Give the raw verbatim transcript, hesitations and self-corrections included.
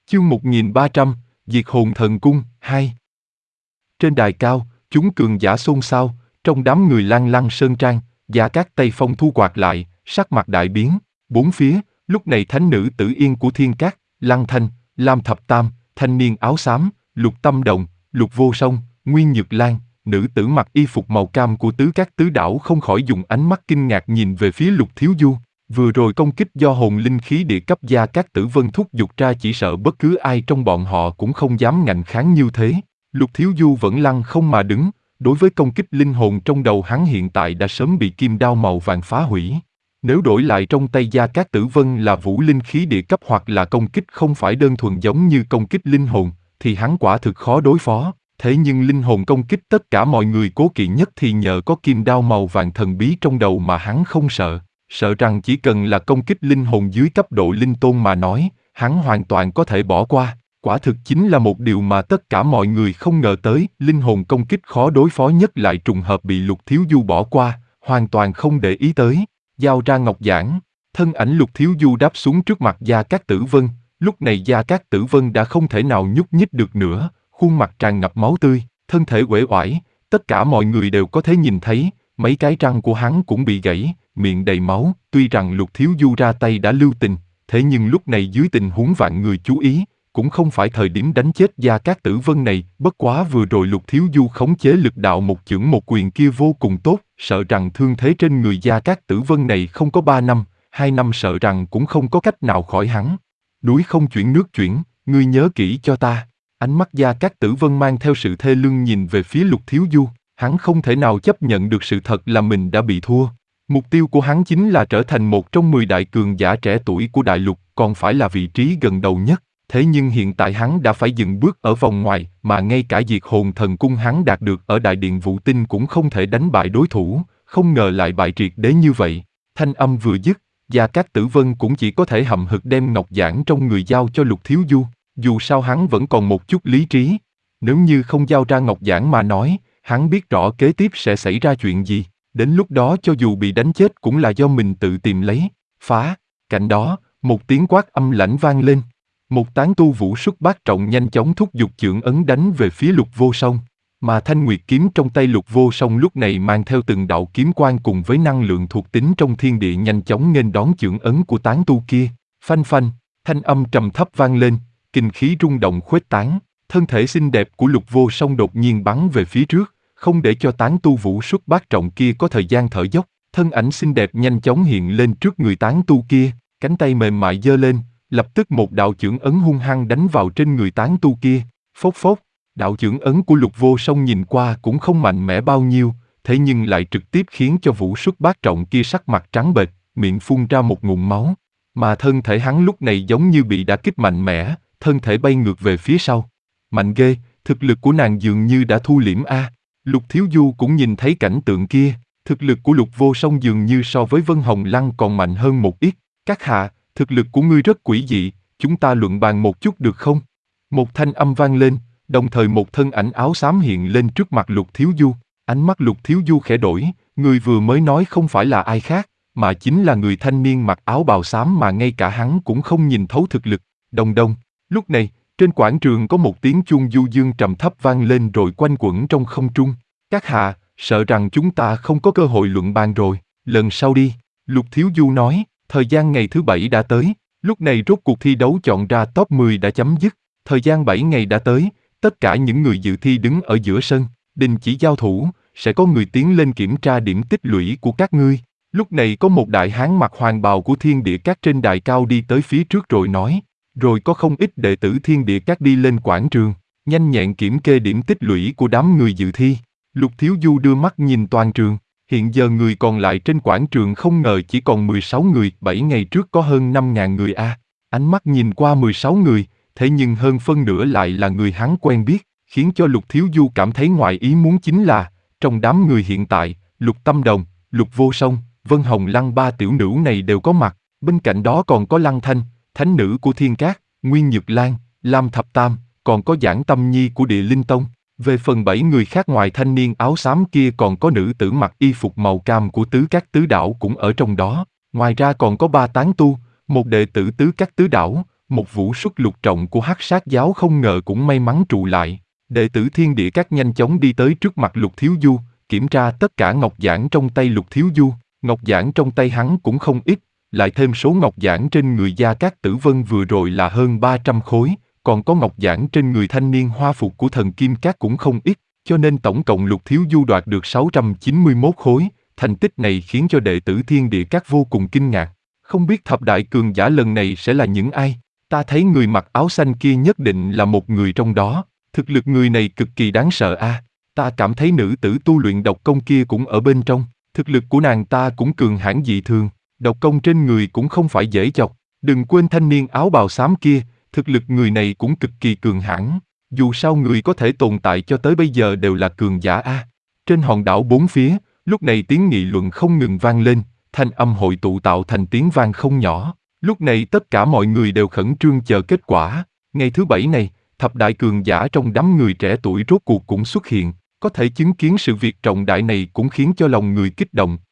Chương một nghìn ba trăm, Diệt hồn thần cung, hai. Trên đài cao, chúng cường giả xôn xao, trong đám người Lan Lăng Sơn Trang, Gia Cát tay phong thu quạt lại, sắc mặt đại biến. Bốn phía, lúc này thánh nữ Tử Yên của Thiên Cát, Lăng Thanh, Lam Thập Tam, thanh niên áo xám, Lục Tâm Đồng, Lục Vô Song, Nguyên Nhược Lan, nữ tử mặc y phục màu cam của Tứ Cát Tứ Đảo không khỏi dùng ánh mắt kinh ngạc nhìn về phía Lục Thiếu Du. Vừa rồi công kích do hồn linh khí địa cấp Gia Cát Tử Vân thúc giục ra chỉ sợ bất cứ ai trong bọn họ cũng không dám ngạnh kháng như thế. Lục Thiếu Du vẫn lăng không mà đứng, đối với công kích linh hồn trong đầu hắn hiện tại đã sớm bị kim đao màu vàng phá hủy. Nếu đổi lại trong tay Gia Cát Tử Vân là vũ linh khí địa cấp hoặc là công kích không phải đơn thuần giống như công kích linh hồn, thì hắn quả thực khó đối phó. Thế nhưng linh hồn công kích tất cả mọi người cố kỵ nhất thì nhờ có kim đao màu vàng thần bí trong đầu mà hắn không sợ. Sợ rằng chỉ cần là công kích linh hồn dưới cấp độ linh tôn mà nói, hắn hoàn toàn có thể bỏ qua. Quả thực chính là một điều mà tất cả mọi người không ngờ tới, linh hồn công kích khó đối phó nhất lại trùng hợp bị Lục Thiếu Du bỏ qua, hoàn toàn không để ý tới. Giao ra ngọc giản, thân ảnh Lục Thiếu Du đáp xuống trước mặt Gia Cát Tử Vân, lúc này Gia Cát Tử Vân đã không thể nào nhúc nhích được nữa, khuôn mặt tràn ngập máu tươi, thân thể uể oải, tất cả mọi người đều có thể nhìn thấy, mấy cái răng của hắn cũng bị gãy, miệng đầy máu. Tuy rằng Lục Thiếu Du ra tay đã lưu tình, thế nhưng lúc này dưới tình huống vạn người chú ý, cũng không phải thời điểm đánh chết Gia Cát Tử Vân này. Bất quá vừa rồi Lục Thiếu Du khống chế lực đạo một chưởng một quyền kia vô cùng tốt, sợ rằng thương thế trên người Gia Cát Tử Vân này không có ba năm, hai năm sợ rằng cũng không có cách nào khỏi hắn. Núi không chuyển nước chuyển, ngươi nhớ kỹ cho ta. Ánh mắt Gia Cát Tử Vân mang theo sự thê lương nhìn về phía Lục Thiếu Du, hắn không thể nào chấp nhận được sự thật là mình đã bị thua. Mục tiêu của hắn chính là trở thành một trong mười đại cường giả trẻ tuổi của đại lục, còn phải là vị trí gần đầu nhất. Thế nhưng hiện tại hắn đã phải dừng bước ở vòng ngoài, mà ngay cả diệt hồn thần cung hắn đạt được ở đại điện Vũ Tinh cũng không thể đánh bại đối thủ, không ngờ lại bại triệt để như vậy. Thanh âm vừa dứt, Gia Cát Tử Vân cũng chỉ có thể hậm hực đem ngọc giản trong người giao cho Lục Thiếu Du, dù sao hắn vẫn còn một chút lý trí. Nếu như không giao ra ngọc giản mà nói, hắn biết rõ kế tiếp sẽ xảy ra chuyện gì. Đến lúc đó cho dù bị đánh chết cũng là do mình tự tìm lấy. Phá. Cạnh đó, một tiếng quát âm lãnh vang lên. Một tán tu vũ xuất bát trọng nhanh chóng thúc giục chưởng ấn đánh về phía Lục Vô Song. Mà thanh nguyệt kiếm trong tay Lục Vô Song lúc này mang theo từng đạo kiếm quang cùng với năng lượng thuộc tính trong thiên địa nhanh chóng nghênh đón chưởng ấn của tán tu kia. Phanh phanh, thanh âm trầm thấp vang lên, kinh khí rung động khuếch tán. Thân thể xinh đẹp của Lục Vô Song đột nhiên bắn về phía trước, không để cho tán tu vũ xuất bát trọng kia có thời gian thở dốc. Thân ảnh xinh đẹp nhanh chóng hiện lên trước người tán tu kia, cánh tay mềm mại giơ lên, lập tức một đạo chưởng ấn hung hăng đánh vào trên người tán tu kia. Phốc phốc, đạo chưởng ấn của Lục Vô Song nhìn qua cũng không mạnh mẽ bao nhiêu, thế nhưng lại trực tiếp khiến cho vũ xuất bát trọng kia sắc mặt trắng bệch, miệng phun ra một ngụm máu. Mà thân thể hắn lúc này giống như bị đả kích mạnh mẽ, thân thể bay ngược về phía sau. Mạnh ghê, thực lực của nàng dường như đã thu liễm a. Lục Thiếu Du cũng nhìn thấy cảnh tượng kia, thực lực của Lục Vô Song dường như so với Vân Hồng Lăng còn mạnh hơn một ít. Các hạ, thực lực của ngươi rất quỷ dị, chúng ta luận bàn một chút được không? Một thanh âm vang lên, đồng thời một thân ảnh áo xám hiện lên trước mặt Lục Thiếu Du. Ánh mắt Lục Thiếu Du khẽ đổi, người vừa mới nói không phải là ai khác, mà chính là người thanh niên mặc áo bào xám mà ngay cả hắn cũng không nhìn thấu thực lực. Đông đông. Lúc này, trên quảng trường có một tiếng chuông du dương trầm thấp vang lên rồi quanh quẩn trong không trung. Các hạ, sợ rằng chúng ta không có cơ hội luận bàn rồi, lần sau đi. Lục Thiếu Du nói, thời gian ngày thứ bảy đã tới, lúc này rốt cuộc thi đấu chọn ra top mười đã chấm dứt. Thời gian bảy ngày đã tới, tất cả những người dự thi đứng ở giữa sân, đình chỉ giao thủ, sẽ có người tiến lên kiểm tra điểm tích lũy của các ngươi. Lúc này có một đại hán mặc hoàng bào của Thiên Địa Các trên đài cao đi tới phía trước rồi nói. Rồi có không ít đệ tử Thiên Địa Các đi lên quảng trường, nhanh nhẹn kiểm kê điểm tích lũy của đám người dự thi. Lục Thiếu Du đưa mắt nhìn toàn trường, hiện giờ người còn lại trên quảng trường không ngờ chỉ còn mười sáu người, bảy ngày trước có hơn năm ngàn người a. À. Ánh mắt nhìn qua mười sáu người, thế nhưng hơn phân nửa lại là người hắn quen biết, khiến cho Lục Thiếu Du cảm thấy ngoài ý muốn chính là, trong đám người hiện tại, Lục Tâm Đồng, Lục Vô Song, Vân Hồng Lăng ba tiểu nữ này đều có mặt, bên cạnh đó còn có Lăng Thanh, thánh nữ của Thiên Cát, Nguyên Nhược Lan, Lam Thập Tam, còn có Giản Tâm Nhi của Địa Linh Tông. Về phần bảy người khác ngoài thanh niên áo xám kia còn có nữ tử mặc y phục màu cam của Tứ Cát Tứ Đảo cũng ở trong đó. Ngoài ra còn có ba tán tu, một đệ tử Tứ Cát Tứ Đảo, một vũ xuất lục trọng của Hắc Sát giáo không ngờ cũng may mắn trụ lại. Đệ tử Thiên Địa Các nhanh chóng đi tới trước mặt Lục Thiếu Du, kiểm tra tất cả ngọc giản trong tay Lục Thiếu Du. Ngọc giản trong tay hắn cũng không ít, lại thêm số ngọc giản trên người Gia Cát Tử Vân vừa rồi là hơn ba trăm khối, còn có ngọc giản trên người thanh niên hoa phục của thần Kim Cát cũng không ít, cho nên tổng cộng Lục Thiếu Du đoạt được sáu trăm chín mươi mốt khối. Thành tích này khiến cho đệ tử Thiên Địa Các vô cùng kinh ngạc. Không biết thập đại cường giả lần này sẽ là những ai? Ta thấy người mặc áo xanh kia nhất định là một người trong đó. Thực lực người này cực kỳ đáng sợ a. À, ta cảm thấy nữ tử tu luyện độc công kia cũng ở bên trong. Thực lực của nàng ta cũng cường hãn dị thường. Độc công trên người cũng không phải dễ chọc. Đừng quên thanh niên áo bào xám kia, thực lực người này cũng cực kỳ cường hãn. Dù sao người có thể tồn tại cho tới bây giờ đều là cường giả a. À, trên hòn đảo bốn phía, lúc này tiếng nghị luận không ngừng vang lên, thanh âm hội tụ tạo thành tiếng vang không nhỏ. Lúc này tất cả mọi người đều khẩn trương chờ kết quả. Ngày thứ bảy này, thập đại cường giả trong đám người trẻ tuổi rốt cuộc cũng xuất hiện. Có thể chứng kiến sự việc trọng đại này cũng khiến cho lòng người kích động.